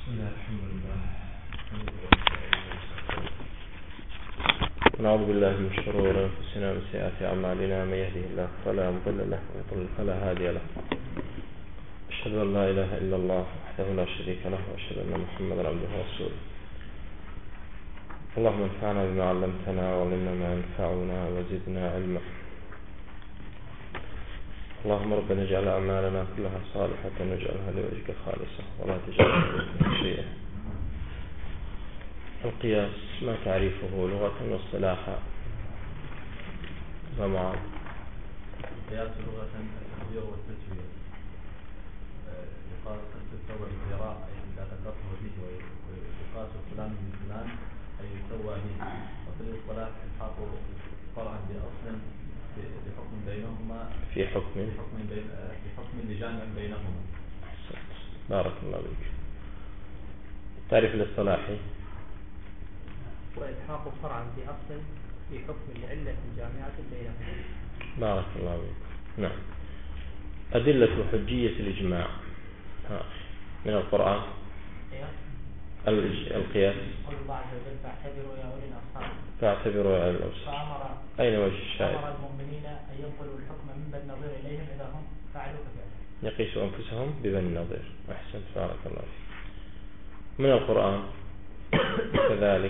بسم الله الحمد لله نعوذ بالله من شرور أنفسنا ومن سيئات أعمالنا، من يهده الله فلا مضل له ويضلل فلا هادي له. أشهد أن لا إله إلا الله وحده لا شريك له، وأشهد أن محمدا عبده ورسوله. اللهم انفعنا بما علمتنا وعلمنا ما ينفعنا وزدنا علما. اللهم ربنا اجعل أعمالنا كلها صالحة واجعلها لوجهك خالصة ولا تجعل شيئا. القياس ما تعريفه لغة واصطلاحا؟ ومعاذ. القياس لغة التقدير والتسوية. يقاس تسوى بالذراع أي لا تقصه به، ويقاس فلان من فلان أي يسوى به. وفي الاصطلاح الحاق فرعا بأصل بحكم بينهما في حكم لجامع بينهما. بارك الله بك. التعريف الاصطلاحي وإلحاق فرعا بأصل في حكم لعلة جامعة بينهما. بارك الله بك. نعم. أدلة حجية الإجماع من القرآن. القياس. قل الله عز وجل فاعتبروا يا أولي الأبصار. فاعتبروا يا أولي الأبصار. أين وجه الشاهد؟ أمر المؤمنين أن ينقلوا الحكم من بني النظير إليهم إذا هم فعلوا كذلك. يقيسوا أنفسهم ببني النظير. أحسنت، بارك الله فيك. من القرآن كذلك.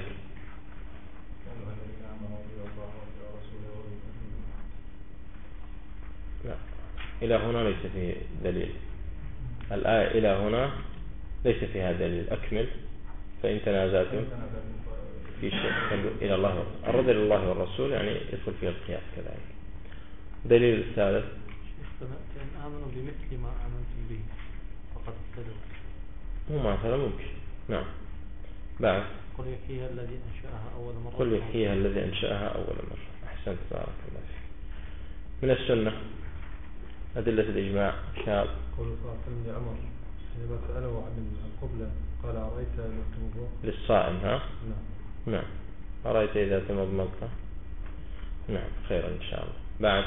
لا، إلى هنا ليس فيه دليل. الآية إلى هنا ليس فيها دليل. أكمل. فإن تنازعتم في شيء إلى الله، الرد إلى الله والرسول يعني يدخل فيه القياس كذلك. دليل الثالث فإن آمنوا بمثل ما آمنتم به فقد اهتدوا. مو مثلا ممكن. نعم. بعد قل يحييها الذي أنشأها أول مرة. قل يحييها الذي أنشأها أول مرة. أحسنت، بارك الله فيك. من السنة أدلة الإجماع شاب. قول صلى الله عليه وسلم لعمر حينما سأله عن القبلة قال أرأيت المتمضمض للصائم. ها؟ نعم. أرأيت إذا تمضمضت. نعم، خير إن شاء الله. بعد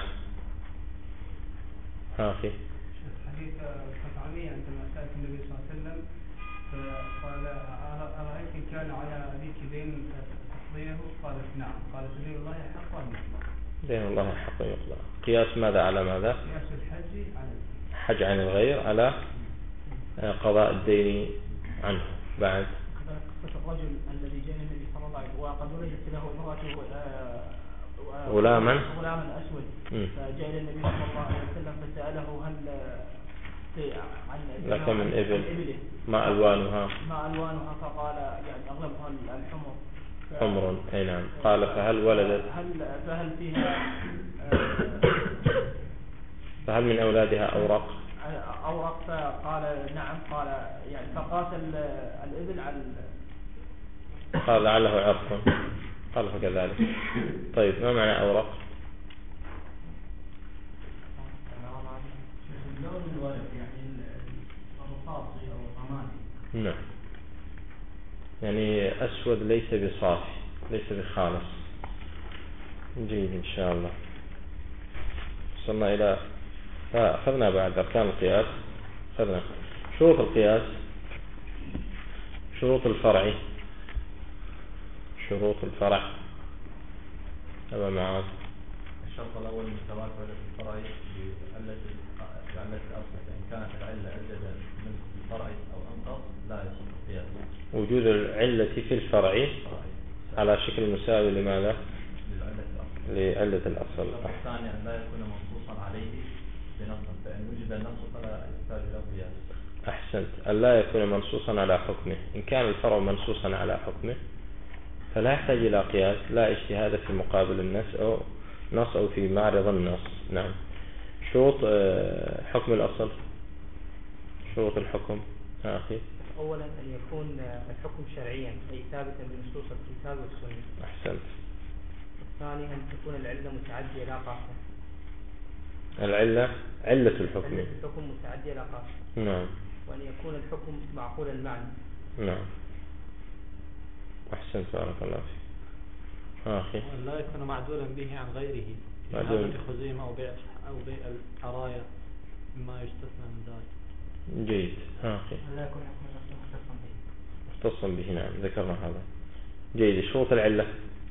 أخي حديث الخطعمي عندما سألت النبي صلى الله عليه وسلم فقال أرأيت إن كان على أبيك دين تقضيه؟ قالت نعم. قال فدين الله حق أم يقضى؟ دين الله حق يقضى. قياس ماذا على ماذا؟ قياس الحج على حج عن الغير على قضاء الدين عنه. بعد قصة الرجل الذي جاء النبي صلى الله عليه وسلم وقد ولدت له امرأته غلاما أسود، فجاء إلى النبي صلى الله عليه وسلم فسأله هل لك من إبل ما ألوانها؟ فقال يعني أغلبها الحمر. حمر. أي نعم. قال فهل ولدت؟ فهل فيها فهل من أولادها أورق؟ فقال نعم. قال يعني فقاس الإبل على قال لعله عرق. قال فكذلك. طيب، ما معنى أورق؟ اللون الورد يعني الرصاصي أو الرمادي. نعم، يعني أسود ليس بصافي، ليس بخالص. جيد إن شاء الله. وصلنا إلى أخذنا بعد أركان القياس، أخذنا شروط القياس، شروط الفرع. شروط الفرع أبا معاذ. الشرط الأول مساواة الفرع بعلة الأصل، فإن كانت العلة أجد من الفرع أو أنقص لا يصح القياس. وجود العلة في الفرع على شكل مساوي لماذا؟ لعلة الأصل. الثاني أن لا يكون منصوصا عليه بنص، فإن وجد النص فلا يحتاج إلى قياس. أحسنت. أن لا يكون منصوصا على حكمه. إن كان الفرع منصوصا على حكمه فلا يحتاج إلى قياس، لا اجتهاد في مقابل النص أو في معرض النص. نعم. شروط حكم الأصل. شروط الحكم أخي. أولا أن يكون الحكم شرعيا أي ثابتا بنصوص الكتاب والسنة. أحسنت. الثاني أن تكون العلة متعدية لا قاصرة. العلة علة الحكم. علة الحكم متعدية لا قاصرة. نعم. وأن يكون الحكم معقول المعنى. نعم. أحسنت، بارك الله فيك. أخي. وأن لا يكون معدولا به عن غيره، معدول خزيمة أو بيع العرايا مما يستثنى من ذلك. جيد. أخي. لا يكون حكم الأصل مختصا به. مختص به. نعم ذكرنا هذا. جيد. شروط العلة.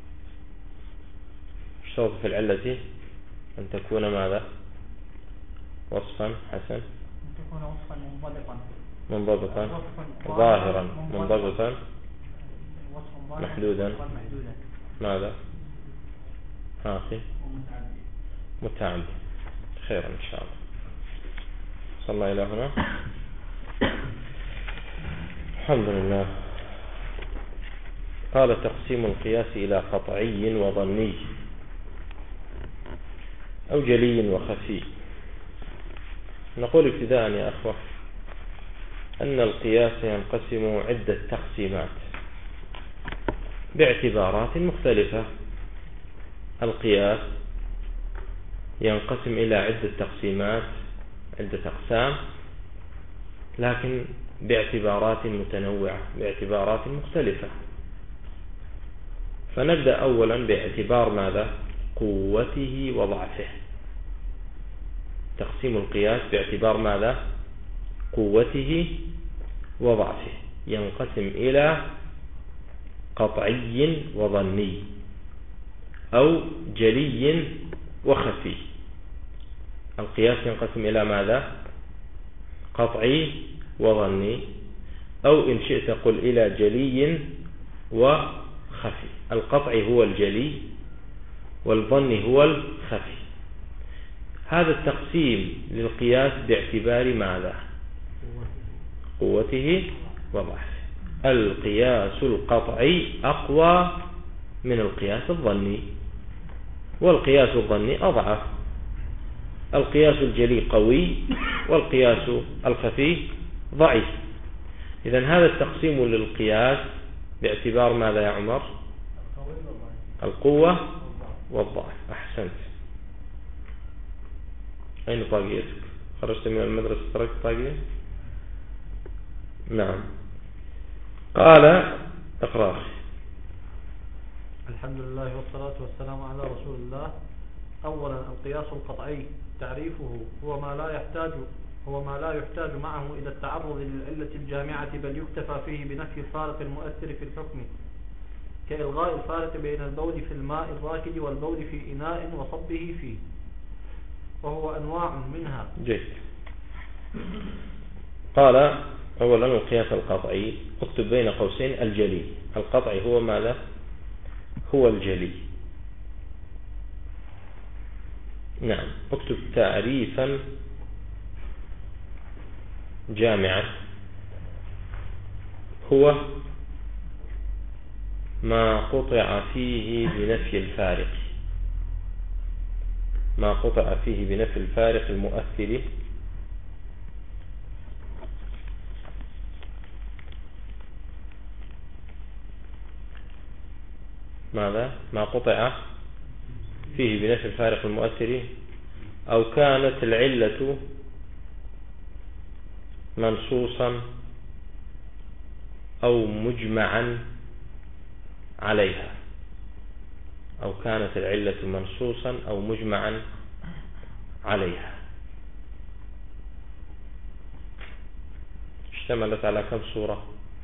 الشرط في العلة أن تكون ماذا؟ وصفا. حسن. أن تكون وصفا منضبطا ظاهرا منضبطا محدودا. ماذا؟ أخي متعدد. خير إن شاء الله. صلى الله إلى هنا. الحمد لله. قال تقسيم القياس إلى قطعي وظني أو جلي وخفي. نقول ابتداء يا أخوة أن القياس ينقسم عدة تقسيمات باعتبارات مختلفة. القياس ينقسم إلى عدة تقسيمات، عدة أقسام، لكن باعتبارات متنوعة، باعتبارات مختلفة. فنبدأ أولا باعتبار ماذا؟ قوته وضعفه. تقسيم القياس باعتبار ماذا؟ قوته وضعفه. ينقسم إلى قطعي وظني أو جلي وخفي. القياس ينقسم إلى ماذا؟ قطعي وظني، أو إن شئت قل إلى جلي وخفي. القطعي هو الجلي والظني هو الخفي. هذا التقسيم للقياس باعتبار ماذا؟ قوته وضعفه. القياس القطعي أقوى من القياس الظني، والقياس الظني أضعف. القياس الجلي قوي والقياس الخفي ضعيف. إذن هذا التقسيم للقياس باعتبار ماذا يا عمر؟ القوة والضعف. أحسنت. أين طاقيتك؟ خرجت من المدرسة تركت طاقية؟ نعم. قال اقرأ أخي. الحمد لله والصلاة والسلام على رسول الله. أولا القياس القطعي تعريفه هو ما لا يحتاج معه إلى التعرض للعلة الجامعة، بل يكتفى فيه بنفي الفارق المؤثر في الحكم، كإلغاء الفارق بين البول في الماء الراكد والبول في إناء وصبه فيه، وهو أنواع منها. جيد. قال أولا القياس القطعي، اكتب بين قوسين الجلي. القطعي هو ماذا؟ هو الجلي. نعم. اكتب تعريفا جامعا. هو ما قطع فيه بنفي الفارق، ما قطع فيه بنفي الفارق المؤثر ماذا؟ ما قطع فيه بنفي الفارق المؤثر، أو كانت العلة منصوصا أو مجمعا عليها، أو كانت العلة منصوصا أو مجمعا عليها. اشتملت على كم صورة؟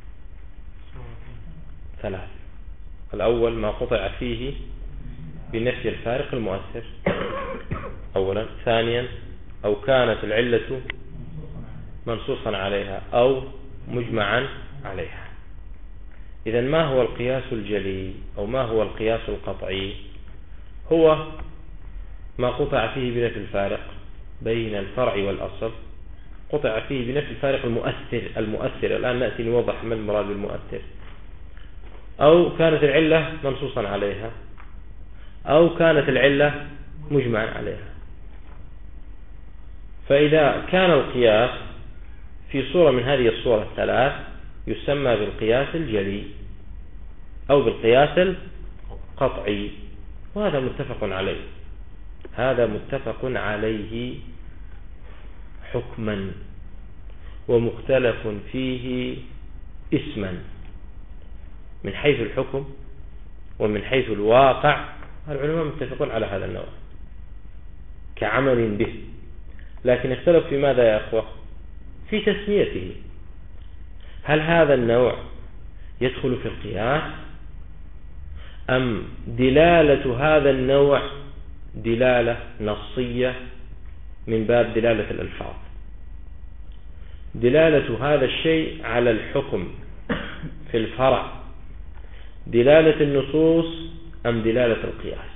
3. الأول ما قطع فيه بنفي الفارق المؤثر أولا. ثانيا أو كانت العلة منصوصا عليها أو مجمعا عليها. إذن ما هو القياس الجلي أو ما هو القياس القطعي؟ هو ما قطع فيه بنفي الفارق بين الفرع والأصل، قطع فيه بنفي الفارق المؤثر. الآن نأتي نوضح ما المراد بالمؤثر. أو كانت العلة منصوصا عليها، أو كانت العلة مجمعا عليها. فإذا كان القياس في صورة من هذه الصور الثلاث يسمى بالقياس الجلي أو بالقياس القطعي، وهذا متفق عليه. هذا متفق عليه حكما ومختلف فيه اسما. من حيث الحكم ومن حيث الواقع العلماء متفقون على هذا النوع كعمل به، لكن اختلف في ماذا يا أخوة؟ في تسميته. هل هذا النوع يدخل في القياس، أم دلالة هذا النوع دلالة نصية من باب دلالة الألفاظ؟ دلالة هذا الشيء على الحكم في الفرع دلالة النصوص أم دلالة القياس؟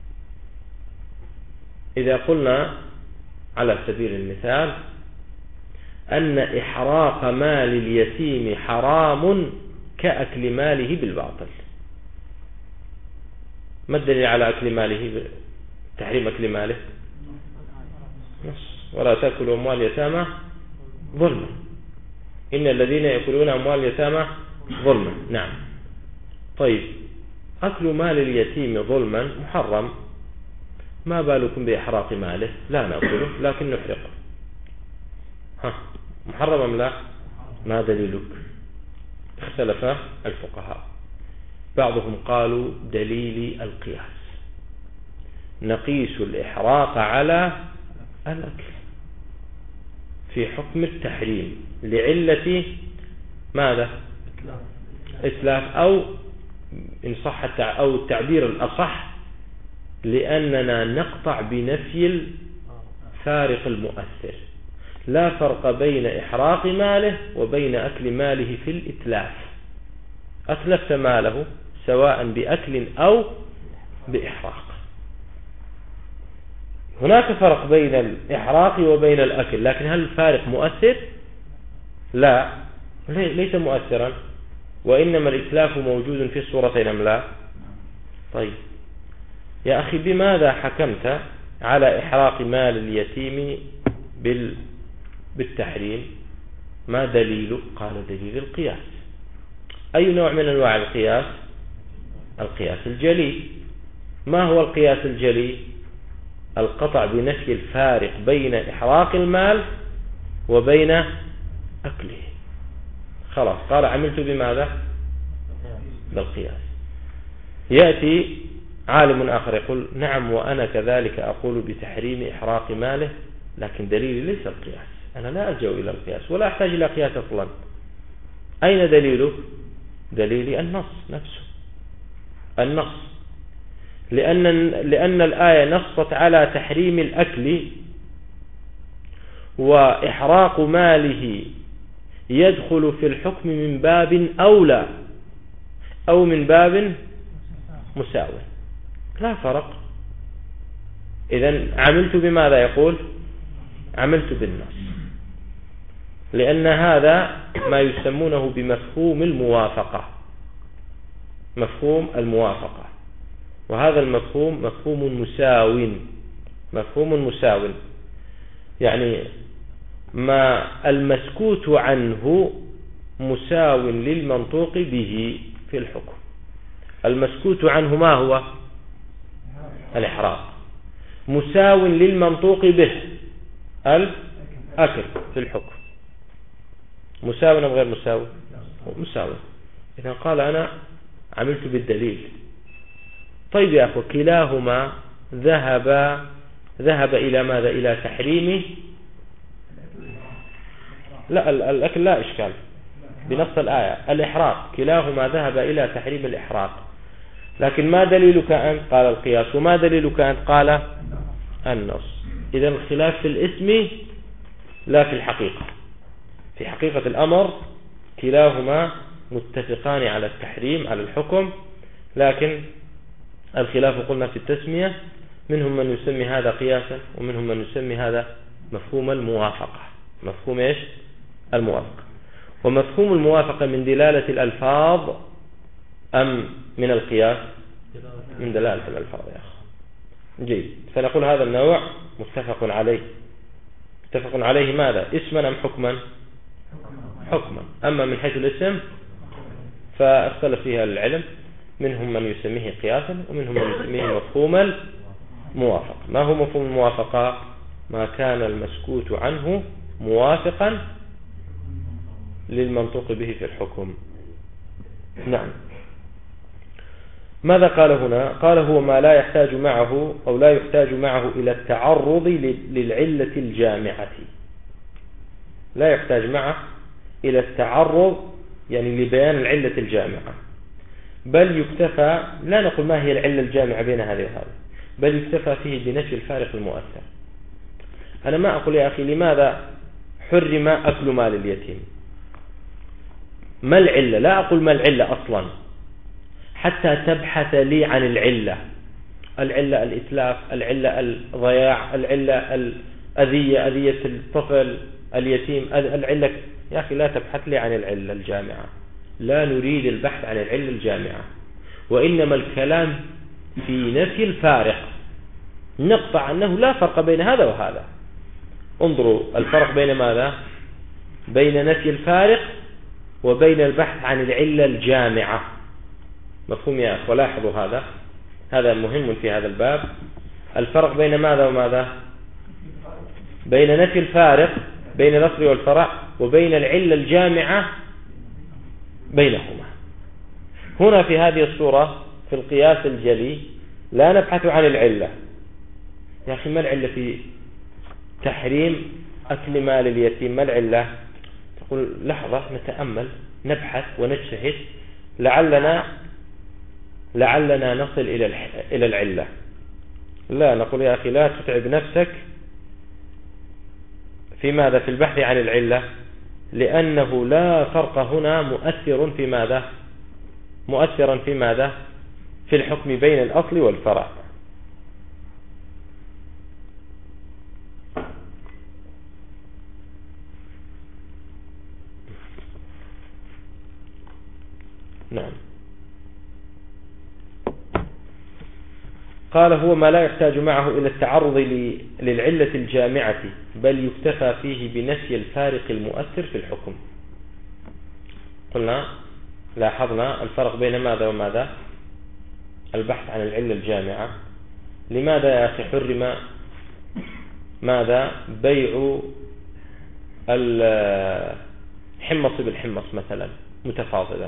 إذا قلنا على سبيل المثال أن إحراق مال اليتيم حرام كأكل ماله بالباطل، ما الدليل على أكل ماله، تحريم أكل ماله؟ ولا تأكلوا أموال اليتامى ظلما، إن الذين يأكلون أموال اليتامى ظلما. نعم. طيب، أكل مال اليتيم ظلما محرم، ما بالكم بإحراق ماله؟ لا نأكله لكن نحرقه، محرم أم لا؟ ما دليلك؟ اختلف الفقهاء، بعضهم قالوا دليل القياس، نقيس الإحراق على الأكل في حكم التحريم لعلة ماذا؟ إتلاف، أو إن صح أو التعبير الأصح لأننا نقطع بنفي الفارق المؤثر. لا فرق بين إحراق ماله وبين أكل ماله في الإتلاف، أتلفت ماله سواء بأكل أو بإحراق. هناك فرق بين الإحراق وبين الأكل، لكن هل الفارق مؤثر؟ لا، ليس مؤثرا، وإنما الإتلاف موجود في الصورتين أم لا؟ طيب يا أخي، بماذا حكمت على إحراق مال اليتيم بالتحريم؟ ما دليله؟ قال دليل القياس. أي نوع من أنواع القياس؟ القياس الجلي. ما هو القياس الجلي؟ القطع بنفي الفارق بين إحراق المال وبين أكله. خلاص، قال عملت بماذا؟ بالقياس. يأتي عالم آخر يقول نعم وأنا كذلك أقول بتحريم إحراق ماله، لكن دليلي ليس القياس، أنا لا ألجأ إلى القياس ولا أحتاج إلى قياس أصلا. أين دليله؟ دليلي النص نفسه، النص، لأن الآية نصت على تحريم الأكل، وإحراق ماله يدخل في الحكم من باب أولى أو من باب مساوي، لا فرق. إذن عملت بماذا؟ يقول عملت بالنص، لأن هذا ما يسمونه بمفهوم الموافقة، مفهوم الموافقة، وهذا المفهوم مفهوم مساو، يعني ما المسكوت عنه مساو للمنطوق به في الحكم. المسكوت عنه ما هو؟ الإحراق، مساو للمنطوق به الأكل في الحكم. مساو أم غير مساو؟ مساو. إذا قال أنا عملت بالدليل. طيب يا أخو، كلاهما ذهب إلى ماذا؟ إلى تحريمه. لا، الأكل لا إشكال بنص الآية، الإحراق كلاهما ذهب إلى تحريم الإحراق، لكن ما دليلك أنت؟ قال القياس. وما دليلك أنت؟ قال النص. إذا الخلاف في الاسم لا في الحقيقة. في حقيقة الأمر كلاهما متفقان على التحريم، على الحكم، لكن الخلاف قلنا في التسمية، منهم من يسمي هذا قياسا ومنهم من يسمي هذا مفهوم الموافقة. مفهوم إيش؟ الموافقة. ومفهوم الموافقة من دلالة الألفاظ أم من القياس؟ من دلالة الألفاظ يا أخي. جيد، فنقول هذا النوع متفق عليه. متفق عليه ماذا؟ اسما أم حكما؟ حكما. أما من حيث الاسم فاختلف فيها العلم، منهم من يسميه قياسا ومنهم من يسميه مفهوم الموافقة. ما هو مفهوم الموافقة؟ ما كان المسكوت عنه موافقا للمنطوق به في الحكم. نعم. ماذا قال هنا؟ قال هو ما لا يحتاج معه أو لا يحتاج معه إلى التعرض للعلة الجامعة. لا يحتاج معه إلى التعرض يعني لبيان العلة الجامعة، بل يكتفى، لا نقول ما هي العلة الجامعة بين هذه وهذه، بل يكتفى فيه بنفي الفارق المؤثر. أنا ما أقول يا أخي لماذا حرم أكل مال اليتيم، ما العلة، لا أقول ما العلة أصلا حتى تبحث لي عن العلة الإتلاف، العلة الضياع، العلة أذية الطفل اليتيم، العلة. يا أخي لا تبحث لي عن العلة الجامعة، لا نريد البحث عن العلة الجامعة، وإنما الكلام في نفي الفارق، نقطع أنه لا فرق بين هذا وهذا. انظروا الفرق بين ماذا؟ بين نفي الفارق وبين البحث عن العلة الجامعة. مفهوم يا أخوة؟ لاحظوا هذا مهم في هذا الباب. الفرق بين ماذا وماذا؟ بين نفي الفارق بين الأصل والفرع وبين العلة الجامعة بينهما. هنا في هذه الصورة في القياس الجلي لا نبحث عن العلة. يا أخي ما العلة في تحريم أكل مال اليتيم؟ ما العلة؟ تقول لحظة نتأمل نبحث ونجتهد لعلنا نصل إلى العلة. لا، نقول يا أخي لا تتعب نفسك في ماذا؟ في البحث عن العلة، لأنه لا فرق هنا مؤثر في ماذا؟ في الحكم بين الأصل والفرع. نعم. قال هو ما لا يحتاج معه إلى التعرض للعلة الجامعة، بل يكتفى فيه بنفي الفارق المؤثر في الحكم. قلنا لاحظنا الفرق بين ماذا وماذا؟ البحث عن العلة الجامعة. لماذا يا أخي حرم ماذا؟ بيع الحمص بالحمص مثلا متفاضلا،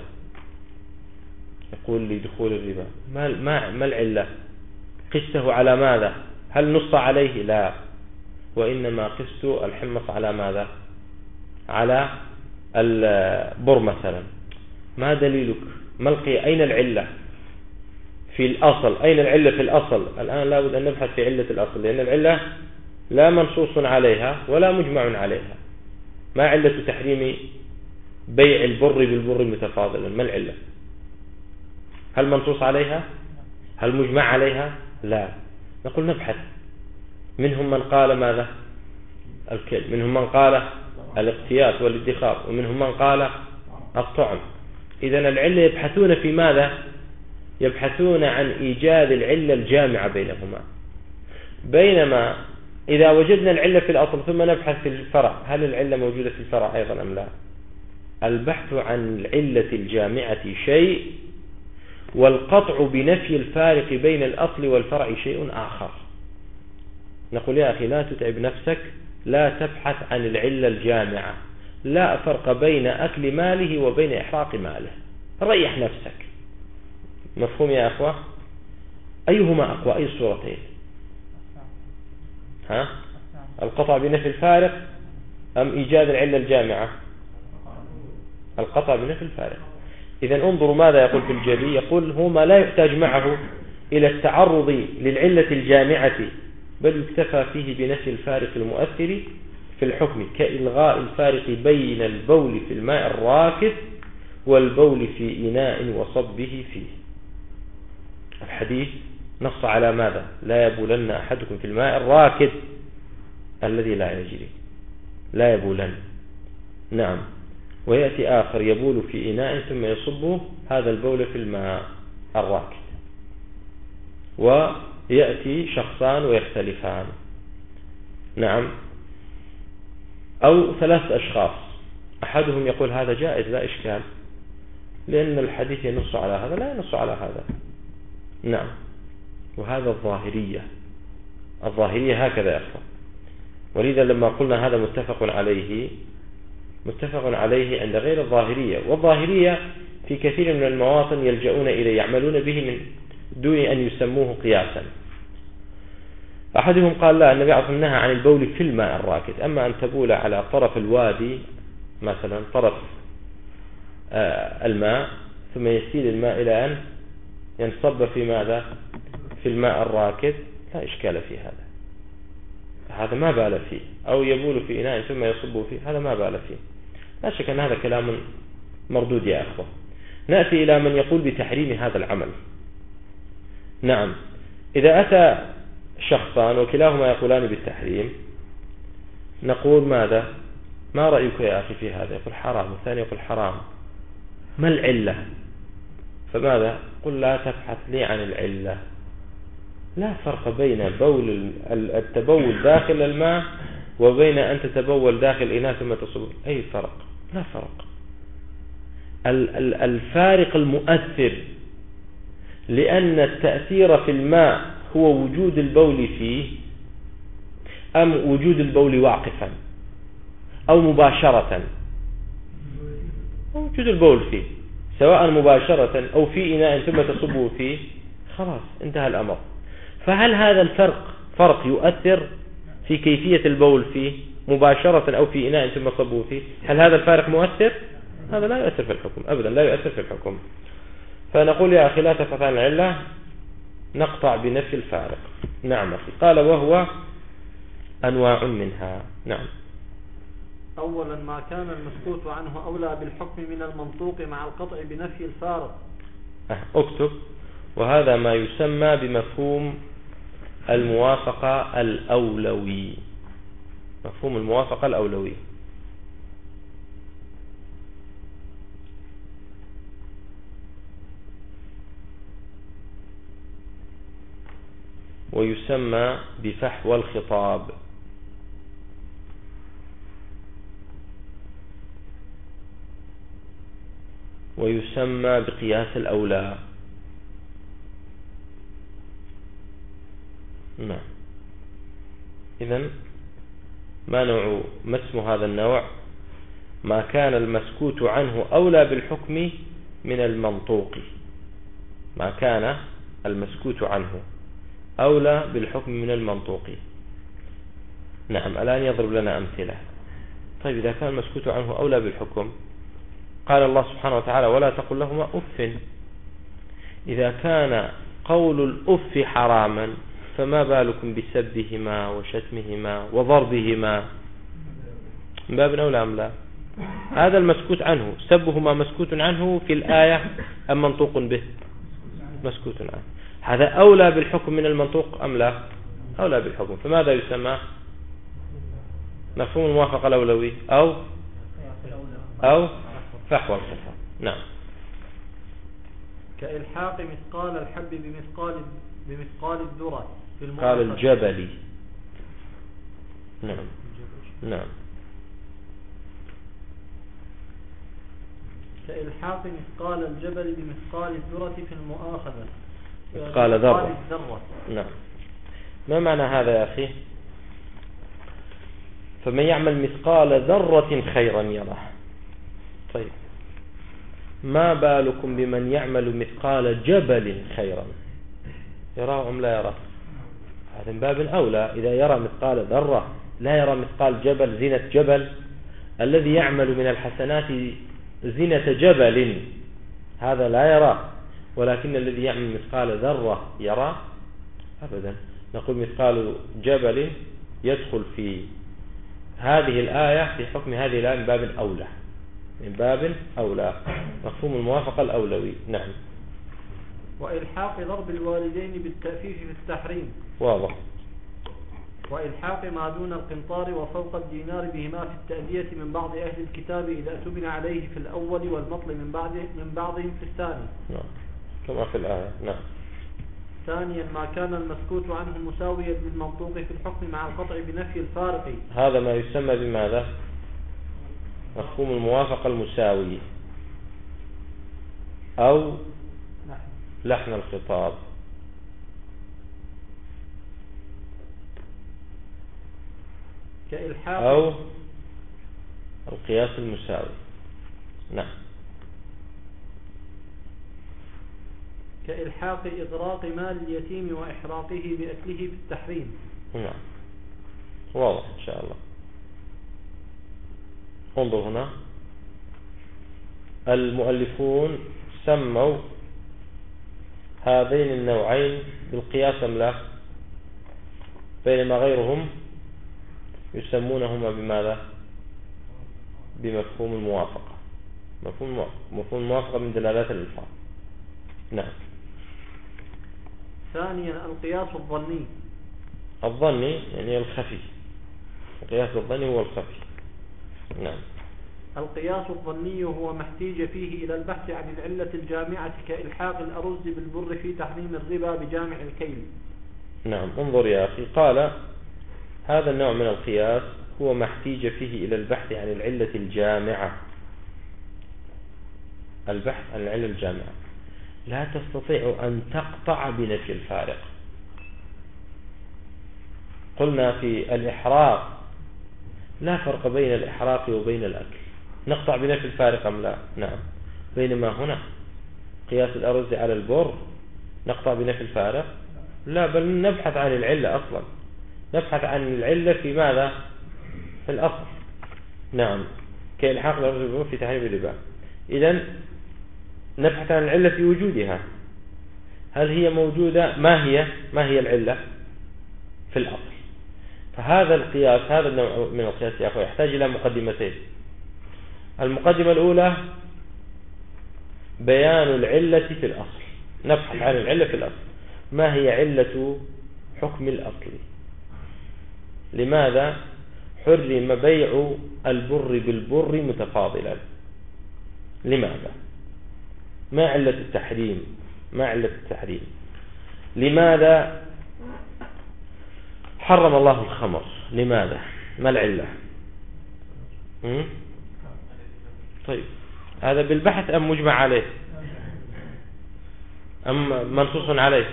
يقول لدخول الربا. ما العلة؟ قسته على ماذا؟ هل نص عليه؟ لا، وإنما قست الحمص على ماذا؟ على البر مثلا. ما دليلك؟ أين العلة في الأصل؟ أين العلة في الأصل؟ الآن لابد أن نبحث في علة الأصل، لأن العلة لا منصوص عليها ولا مجمع عليها. ما علة تحريم بيع البر بالبر متفاضلا؟ ما العلة؟ هل منصوص عليها؟ هل مجمع عليها؟ لا. نقول نبحث. منهم من قال ماذا؟ الكل، منهم من قال الاقتياس والادخار، ومنهم من قال الطعم. إذن العلة يبحثون في ماذا؟ يبحثون عن إيجاد العلة الجامعة بينهما. بينما إذا وجدنا العلة في الأصل ثم نبحث في الفرع، هل العلة موجودة في الفرع أيضا أم لا؟ البحث عن العلة الجامعة شيء، والقطع بنفي الفارق بين الأصل والفرع شيء آخر. نقول يا أخي لا تتعب نفسك، لا تبحث عن العلة الجامعة، لا فرق بين أكل ماله وبين إحراق ماله، ريح نفسك. مفهوم يا أخوة؟ أيهما أقوى؟ أي الصورتين؟ القطع بنفي الفارق أم إيجاد العلة الجامعة؟ القطع بنفي الفارق. إذن انظروا ماذا يقول في الجلي. يقول هو ما لا يحتاج معه إلى التعرض للعلة الجامعة، بل يكتفى فيه بنفي الفارق المؤثر في الحكم، كإلغاء الفارق بين البول في الماء الراكد والبول في إناء وصبه فيه. الحديث نص على ماذا؟ لا يبولن أحدكم في الماء الراكد الذي لا يجري، لا يبولن. نعم. ويأتي آخر يبول في إناء ثم يصب هذا البول في الماء الراكد، ويأتي شخصان ويختلفان. نعم. أو 3 أشخاص، أحدهم يقول هذا جائز لا إشكال لأن الحديث ينص على هذا، لا ينص على هذا. نعم. وهذا الظاهرية هكذا يا أخوة. ولذا لما قلنا هذا متفق عليه عند غير الظاهرية، والظاهرية في كثير من المواطن يلجؤون إليه، يعملون به من دون أن يسموه قياسا. أحدهم قال لا، النبي عليه الصلاة والسلام نهى عن البول في الماء الراكد، أما أن تبول على طرف الوادي مثلا، طرف الماء ثم يسيل الماء إلى أن ينصب في ماذا؟ في الماء الراكد، لا إشكال في هذا ما بال فيه، أو يبول في إناء ثم يصب فيه، هذا ما بال فيه. لا شك أن هذا كلام مردود يا أخوة. نأتي إلى من يقول بتحريم هذا العمل. نعم، إذا أتى شخصان وكلاهما يقولان بالتحريم، نقول ماذا؟ ما رأيك يا أخي في هذا؟ يقول حرام، والثاني يقول حرام، ما العلة؟ فماذا؟ قل لا تبحث لي عن العلة. لا فرق بين التبول داخل الماء وبين أن تتبول داخل إناء ثم تصب. أي فرق؟ لا فرق. الفارق المؤثر، لأن التأثير في الماء هو وجود البول فيه أم وجود البول واقفا أو مباشرة. وجود البول فيه سواء مباشرة أو في إناء ثم تصبه فيه، خلاص انتهى الأمر. فهل هذا الفرق فرق يؤثر في كيفية البول فيه مباشرة أو في إناء ثم صبه فيه؟ هل هذا الفارق مؤثر؟ هذا لا يؤثر في الحكم أبدا، لا يؤثر في الحكم. فنقول يا أخي لا تبحث عن العلة، نقطع بنفي الفارق. نعم أخي. قال وهو أنواع منها. نعم. أولا ما كان المسكوت عنه أولى بالحكم من المنطوق مع القطع بنفي الفارق. اكتب. وهذا ما يسمى بمفهوم الموافقة الأولوي. مفهوم الموافقة الأولوي. ويسمى بفحوى الخطاب. ويسمى بقياس الأولى. نعم. إذن ما اسم هذا النوع؟ ما كان المسكوت عنه أولى بالحكم من المنطوق. ما كان المسكوت عنه أولى بالحكم من المنطوق. نعم. الآن يضرب لنا أمثلة. طيب إذا كان المسكوت عنه أولى بالحكم، قال الله سبحانه وتعالى ولا تقل لهما أف. إذا كان قول الأف حراما، فما بالكم بسبهما وشتمهما وضربهما؟ من باب أولى أم لا؟ هذا المسكوت عنه، سبهما مسكوت عنه في الآية أم منطوق به؟ مسكوت عنه. هذا أولى بالحكم من المنطوق أم لا؟ أولى بالحكم. فماذا يسمى؟ مفهوم الموافقة الأولوي أو فحوى الخطاب. نعم. كإلحاق مثقال الحب بمثقال الذرة في قال الجبل. نعم. نعم. كإلحاق مثقال الجبل بمثقال الذرة في المؤاخذة. مثقال ذرة. نعم. ما معنى هذا يا أخي؟ فمن يعمل مثقال ذرة خيرا يره. طيب ما بالكم بمن يعمل مثقال جبل خيرا؟ يراه أم لا يراه؟ هذا من باب أولى. إذا يرى مثقال ذرة لا يرى مثقال جبل، زينة جبل. الذي يعمل من الحسنات زينة جبل هذا لا يرى، ولكن الذي يعمل مثقال ذرة يرى أبدا. نقول مثقال جبل يدخل في هذه الآية في حكم هذه الآية من باب أولى. من باب أولى. مفهوم الموافقة الأولوي. نعم. وإلحاق ضرب الوالدين بالتأفيف في التحريم. واضح. وإلحاق ما دون القنطار وفوق الدينار بهما في التأدية من بعض أهل الكتاب إذا تبن عليه في الأول والمطل من بعضهم في الثاني. نعم. كما في الآية. نعم. ثانيا ما كان المسكوت عنه مساويا للمنطوق في الحكم مع القطع بنفي الفارق. هذا ما يسمى بماذا؟ مفهوم الموافقة المساوي أو لحن الخطاب. أو القياس المساوي. نعم. كإلحاق إغراق مال اليتيم وإحراقه بأكله في التحريم. نعم. واضح إن شاء الله. انظر هنا. المؤلفون سموا هذين النوعين بالقياس أم لا؟ بينما غيرهم يسمونهما بماذا؟ بمفهوم الموافقة. مفهوم الموافقة من دلالات الألفاظ. نعم. ثانيا القياس الظني. الظني يعني الخفي. القياس الظني هو الخفي. نعم. القياس الظني هو ما احتيج فيه إلى البحث عن العلة الجامعة كإلحاق الأرز بالبر في تحريم الربا بجامع الكيل. نعم. انظر يا أخي، قال هذا النوع من القياس هو ما احتيج فيه إلى البحث عن العلة الجامعة. البحث عن العلة الجامعة لا تستطيع أن تقطع بنفي الفارق. قلنا في الإحراق لا فرق بين الإحراق وبين الأكل، نقطع بنفي الفارق أم لا؟ نعم. بينما هنا قياس الأرز على البر نقطع بنفي الفارق؟ لا، بل نبحث عن العلة أصلا، نبحث عن العلة في ماذا؟ في الأصل. نعم. كإلحاق الأرز بالبر في تحريم الربا، إذن نبحث عن العلة في وجودها. هل هي موجودة؟ ما هي العلة في الأصل؟ فهذا القياس، هذا النوع من القياس يا أخوة يحتاج إلى مقدمتين. المقدمة الأولى بيان العلة في الأصل، نبحث عن العلة في الأصل. ما هي علة حكم الأصل؟ لماذا حرم بيع البر بالبر متفاضلا؟ لماذا؟ ما علة التحريم؟ ما علة التحريم؟ لماذا حرم الله الخمر؟ لماذا؟ ما العلة؟ طيب، هذا بالبحث أم مجمع عليه أم منصوص عليه؟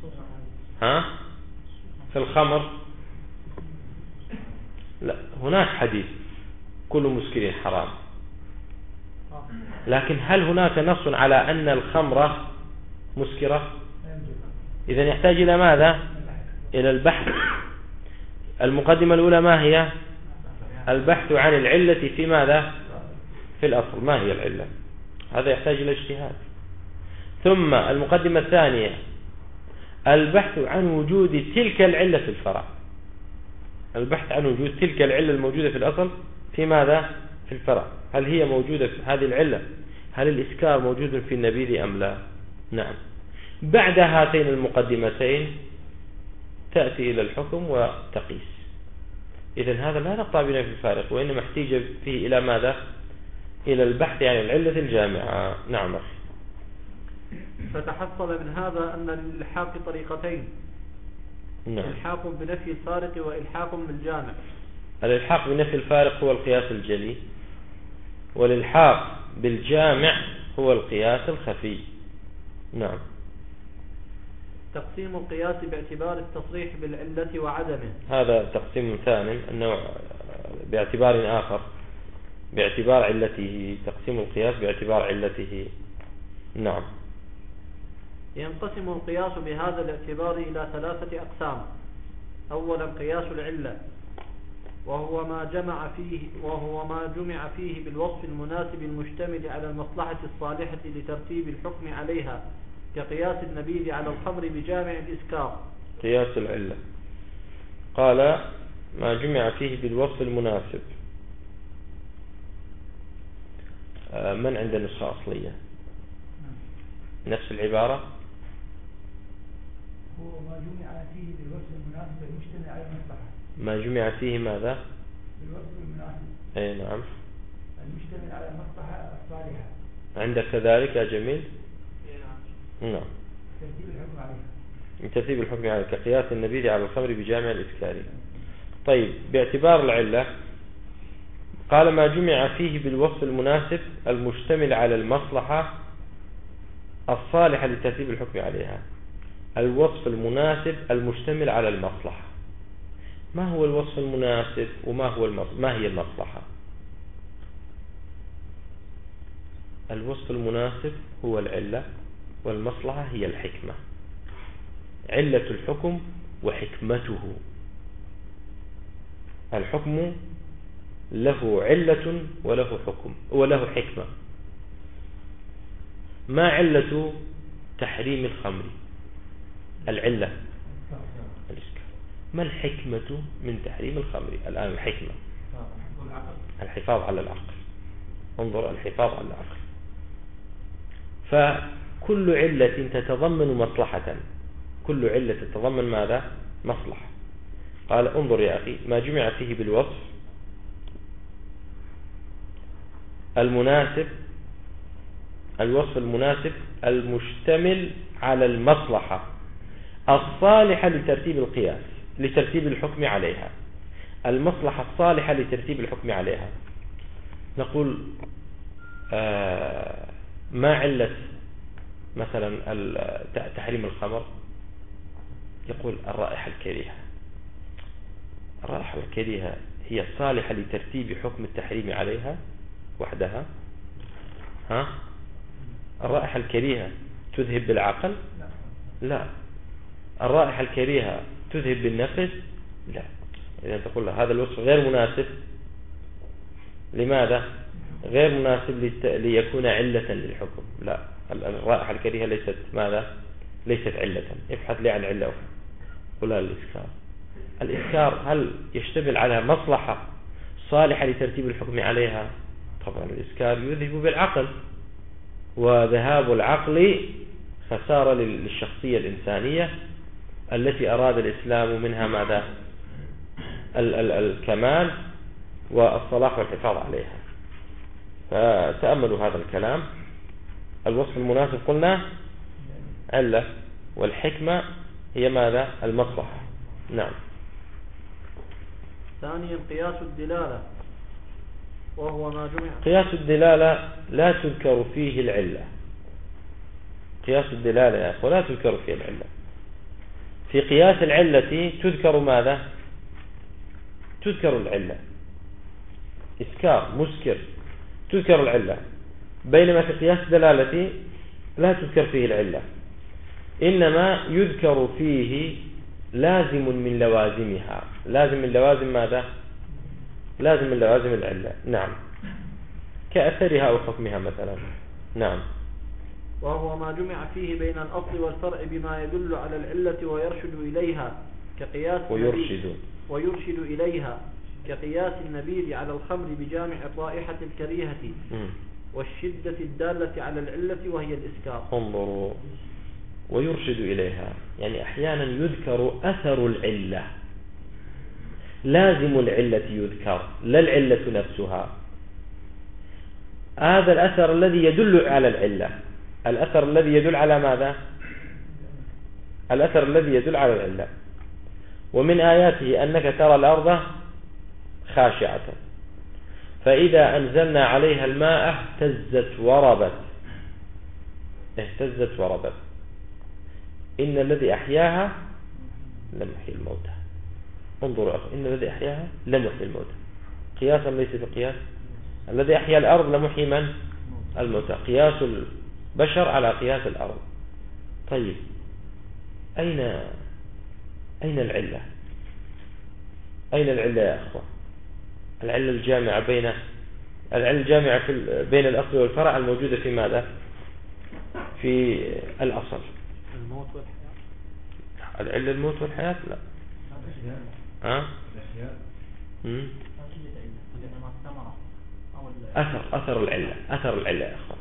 في الخمر لا، هناك حديث كل مسكر حرام، لكن هل هناك نص على أن الخمر مسكرة؟ إذن يحتاج إلى ماذا؟ إلى البحث. المقدمة الأولى ما هي؟ البحث عن العلة في ماذا؟ في الأصل. ما هي العلة؟ هذا يحتاج إلى اجتهاد. ثم المقدمة الثانية البحث عن وجود تلك العلة في الفرع، البحث عن وجود تلك العلة الموجودة في الأصل في ماذا؟ في الفرع. هل هي موجودة في هذه العلة؟ هل الإسكار موجود في النبيذ أم لا؟ نعم. بعد هاتين المقدمتين تأتي إلى الحكم وتقيس. إذن هذا لا نقطع بنفي الفارق، وإنما احتيج فيه إلى ماذا؟ إلى البحث عن العلة الجامعة. نعم. فتحصل من هذا أن للإلحاق طريقتين. نعم. إلحاق بنفي الفارق وإلحاق بالجامع. الإلحاق بنفي الفارق هو القياس الجلي، والإلحاق بالجامع هو القياس الخفي. نعم. تقسيم القياس باعتبار التصريح بالعلة وعدمه، هذا تقسيم ثاني، النوع باعتبار آخر، باعتبار علته، تقسيم القياس باعتبار علته. نعم. ينقسم القياس بهذا الاعتبار إلى ثلاثة أقسام. أولا قياس العلة، وهو ما جمع فيه بالوصف المناسب المشتمل على المصلحة الصالحة لترتيب الحكم عليها، كقياس النبيذ على الخمر بجامع الإسكار. قياس العلة قال ما جمع فيه بالوصف المناسب. من عنده نسخة أصلية؟ نفس العبارة؟ هو ما جمع فيه بالوصف المناسب المشتمل على المصلحة. ما جمع فيه ماذا؟ بالوصف المناسب. أي نعم. المشتمل على المصلحة الصالحة. عندك كذلك يا جميل؟ نعم. ترتيب الحكم عليها. ترتيب الحكم عليها كقياس النبيذ على الخمر بجامع الإسكاري. طيب، باعتبار العلة قال ما جمع فيه بالوصف المناسب المشتمل على المصلحة الصالحة لترتيب الحكم عليها. الوصف المناسب المشتمل على المصلحة. ما هو الوصف المناسب ما هي المصلحة؟ الوصف المناسب هو العلة، والمصلحة هي الحكمة. علة الحكم وحكمته. الحكم له علة وله حكم وله حكمة. ما علة تحريم الخمر؟ العلة الإسكار. ما الحكمة من تحريم الخمر؟ الآن الحكمة الحفاظ على العقل. انظر، الحفاظ على العقل. فكل علة تتضمن مصلحة، كل علة تتضمن ماذا؟ مصلحة. قال انظر يا أخي، ما جمع فيه بالوصف المناسب، الوصف المناسب المشتمل على المصلحة الصالحة لترتيب القياس، لترتيب الحكم عليها، المصلحة الصالحة لترتيب الحكم عليها. نقول ما علة مثلا تحريم الخمر؟ يقول الرائحة الكريهة. الرائحة الكريهة هي صالحة لترتيب حكم التحريم عليها وحدها؟ ها؟ الرائحة الكريهة تذهب بالعقل؟ لا. الرائحة الكريهة تذهب بالنفس؟ لا. إذا تقول هذا الوصف غير مناسب. لماذا؟ غير مناسب ليكون علة للحكم. لا، الرائحة الكريهة ليست ماذا؟ ليست علة. ابحث لي عن علة ولا الإسكار. الإسكار هل يشتمل على مصلحة صالحة لترتيب الحكم عليها؟ طبعا الإسكار يذهب بالعقل، وذهاب العقل خسارة للشخصية الإنسانية التي أراد الإسلام منها ماذا؟ الكمال والصلاح والحفاظ عليها. فتأملوا هذا الكلام. الوصف المناسب قلنا علة، والحكمة هي ماذا؟ المصلحة. نعم. ثانيا قياس الدلالة، وهو ما جمع. قياس الدلالة لا تذكر فيه العلة. قياس الدلالة يا أخوة لا تذكر فيه العلة. في قياس العلة تذكر ماذا؟ تذكر العلة. إسكار، مسكر، تذكر العلة. بينما في قياس الدلالة لا تذكر فيه العلة، إنما يذكر فيه لازم من لوازمها. لازم من لوازم ماذا؟ لازم من لوازم العلة. نعم، كأثرها أو حكمها مثلا. نعم. وهو ما جمع فيه بين الأصل والفرع بما يدل على العلة ويرشد إليها كقياس ويرشد إليها كقياس النبيذ على الخمر بجامع الرائحة الكريهة والشدة الدالة على العلة وهي الإسكار. انظروا، ويرشد إليها يعني أحيانا يذكر أثر العلة، لازم العلة يذكر لا العلة نفسها. هذا الأثر الذي يدل على العلة، الأثر الذي يدل على ماذا؟ الأثر الذي يدل على العلة. ومن آياته أنك ترى الأرض خاشعة فإذا أنزلنا عليها الماء اهتزت وربت. اهتزت وربت. إن الذي أحياها لم يحيي الموتى. انظروا إن الذي أحياها لم يحيي الموتى. قياسا ليس بقياس. الذي أحيا الأرض لم يحيي من؟ الموتى. قياس البشر على قياس الأرض. طيب أين العلة؟ أين العلة يا أخوة؟ العلة الجامعة بين الأصل والفرع الموجودة في ماذا؟ في الأصل. الموت والحياة. العلة الموت والحياة؟ لا. أثر العلة يا أخوة.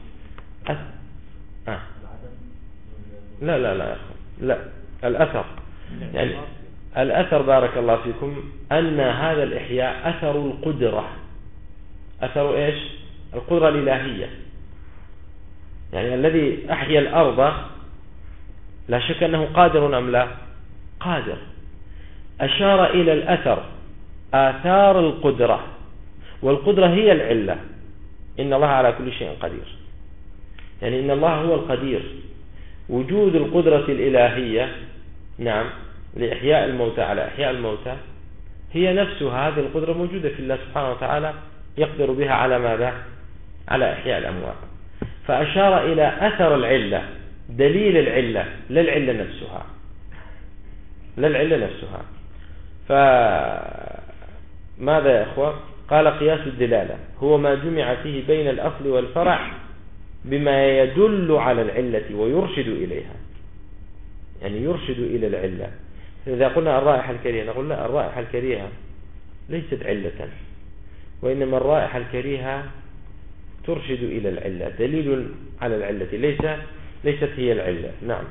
لا يا أخوة، لا. الأثر يعني الأثر بارك الله فيكم أن هذا الإحياء أثر القدرة. أثر إيش؟ القدرة الإلهية. يعني الذي أحيا الأرض لا شك أنه قادر أم لا؟ قادر. أشار إلى الأثر، آثار القدرة، والقدرة هي العلة. إن الله على كل شيء قدير، يعني إن الله هو القدير. وجود القدرة الإلهية نعم لإحياء الموتى على إحياء الموتى هي نفسها هذه القدرة موجودة في الله سبحانه وتعالى، يقدر بها على ماذا؟ على إحياء الأموات. فأشار إلى أثر العلة، دليل العلة، لا العلة نفسها، لا العلة نفسها. فماذا يا أخوة؟ قال قياس الدلالة هو ما جمع فيه بين الأصل والفرع بما يدل على العلة ويرشد إليها، يعني يرشد إلى العلة. إذا قلنا الرائحة الكريهة نقول لا، الرائحة الكريهة ليست علة، وإنما الرائحة الكريهة ترشد إلى العلة، دليل على العلة، ليست هي العلة. نعم.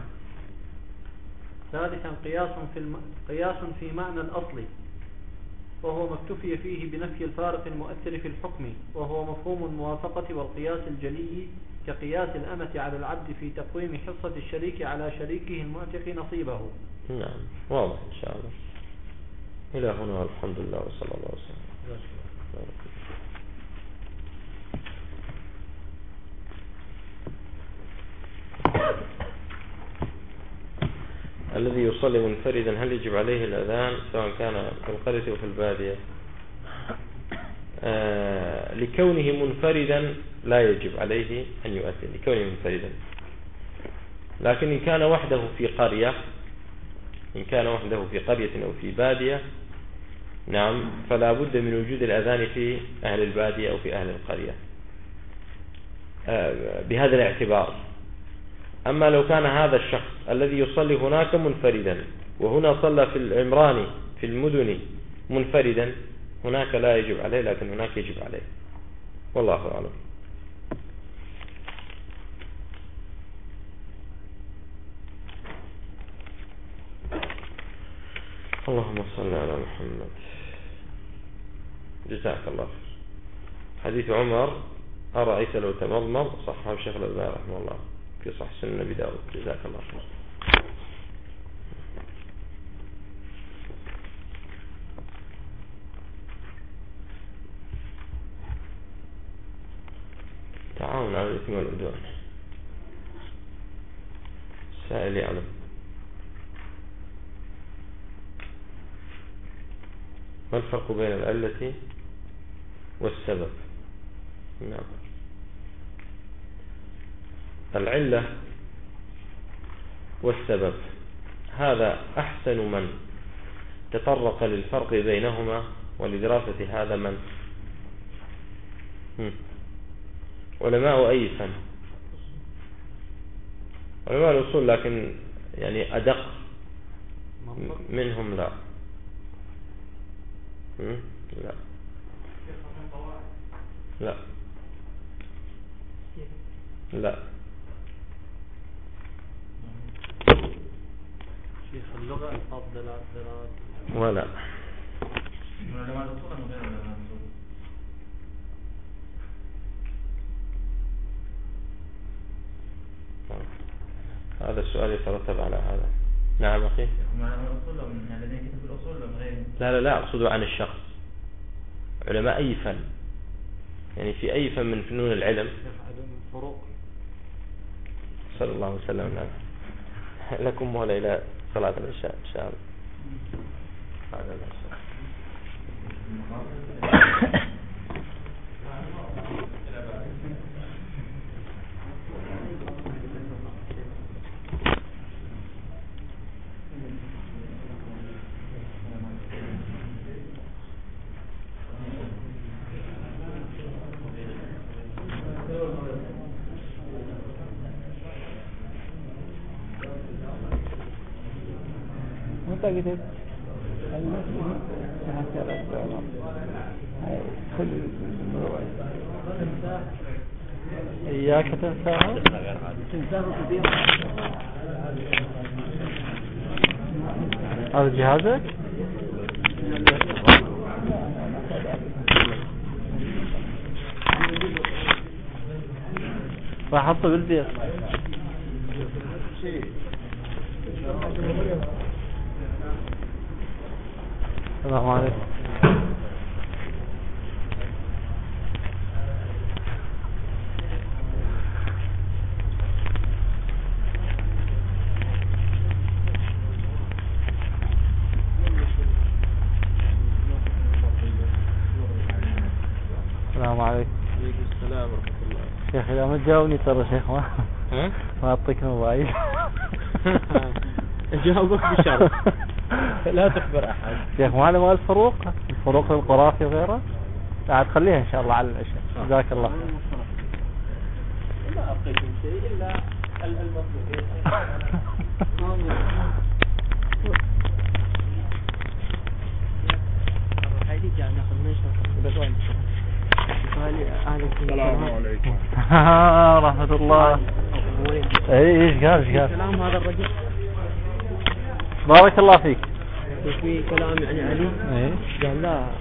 ثالثا قياس في معنى الأصل، وهو ما اكتفي فيه بنفي الفارق المؤثر في الحكم، وهو مفهوم الموافقة والقياس الجلي، كقياس الأمة على العبد في تقويم حصة الشريك على شريكه المعتق نصيبه. نعم، واضح إن شاء الله. إلى هنا الحمد لله وصلى الله وسلم. الذي يصلي منفردا هل يجب عليه الأذان سواء كان في القرية أو في البادية؟ لكونه منفردا لا يجب عليه أن يؤذن، لكونه منفردا. لكن إن كان وحده في قرية، أو في بادية، نعم، فلا بد من وجود الأذان في أهل البادية أو في أهل القرية بهذا الاعتبار. أما لو كان هذا الشخص الذي يصلي هناك منفردا وهنا صلى في العمران في المدن منفردا، هناك لا يجب عليه، لكن هناك يجب عليه، والله أعلم. اللهم صل على محمد. جزاك الله خير. حديث عمر أرأيت لو تمضمض، صححه الشيخ الألباني رحمه الله في صحيح سنن أبي داود. جزاك الله خير. تعاون على الإثم والعدوان. سائل يعلم. ما الفرق بين العلة والسبب؟ نعم. العلة والسبب هذا أحسن من تطرق للفرق بينهما ولدراسة هذا من علماء أي فن؟ علماء الأصول، لكن يعني أدق منهم لا. لا لا لا. شيخ اللغة الفاظ دلالات ولا هذا السؤال يترتب على هذا. نعم أخي. لا أقصد عن الشخص، علماء أي فن، يعني في أي فن من فنون العلم. صلى الله عليه وسلم. لكم ولا إلى صلاة العشاء إن شاء الله. معتقد المسلم هكذا الدولة كل إياك تنساها هذا جهازك راح احطه بالبيت. السلام عليكم. السلام عليكم. عليكم السلام ورحمة الله. شيخ إذا ما تجاوبني ترى شيخ ما أعطيك موبايل. أجاوبك بشرط لا تخبر أحد. شيخ معنا مال الفروق للقرافي وغيره، لا تخليها إن شاء الله على العشاء. جزاك الله خير. يحقق من شيء إلا المطلوب. السلام عليكم ورحمة الله. ايش قال كلام هذا الرجل بارك الله فيك في كلام يعني علي ايه قال لا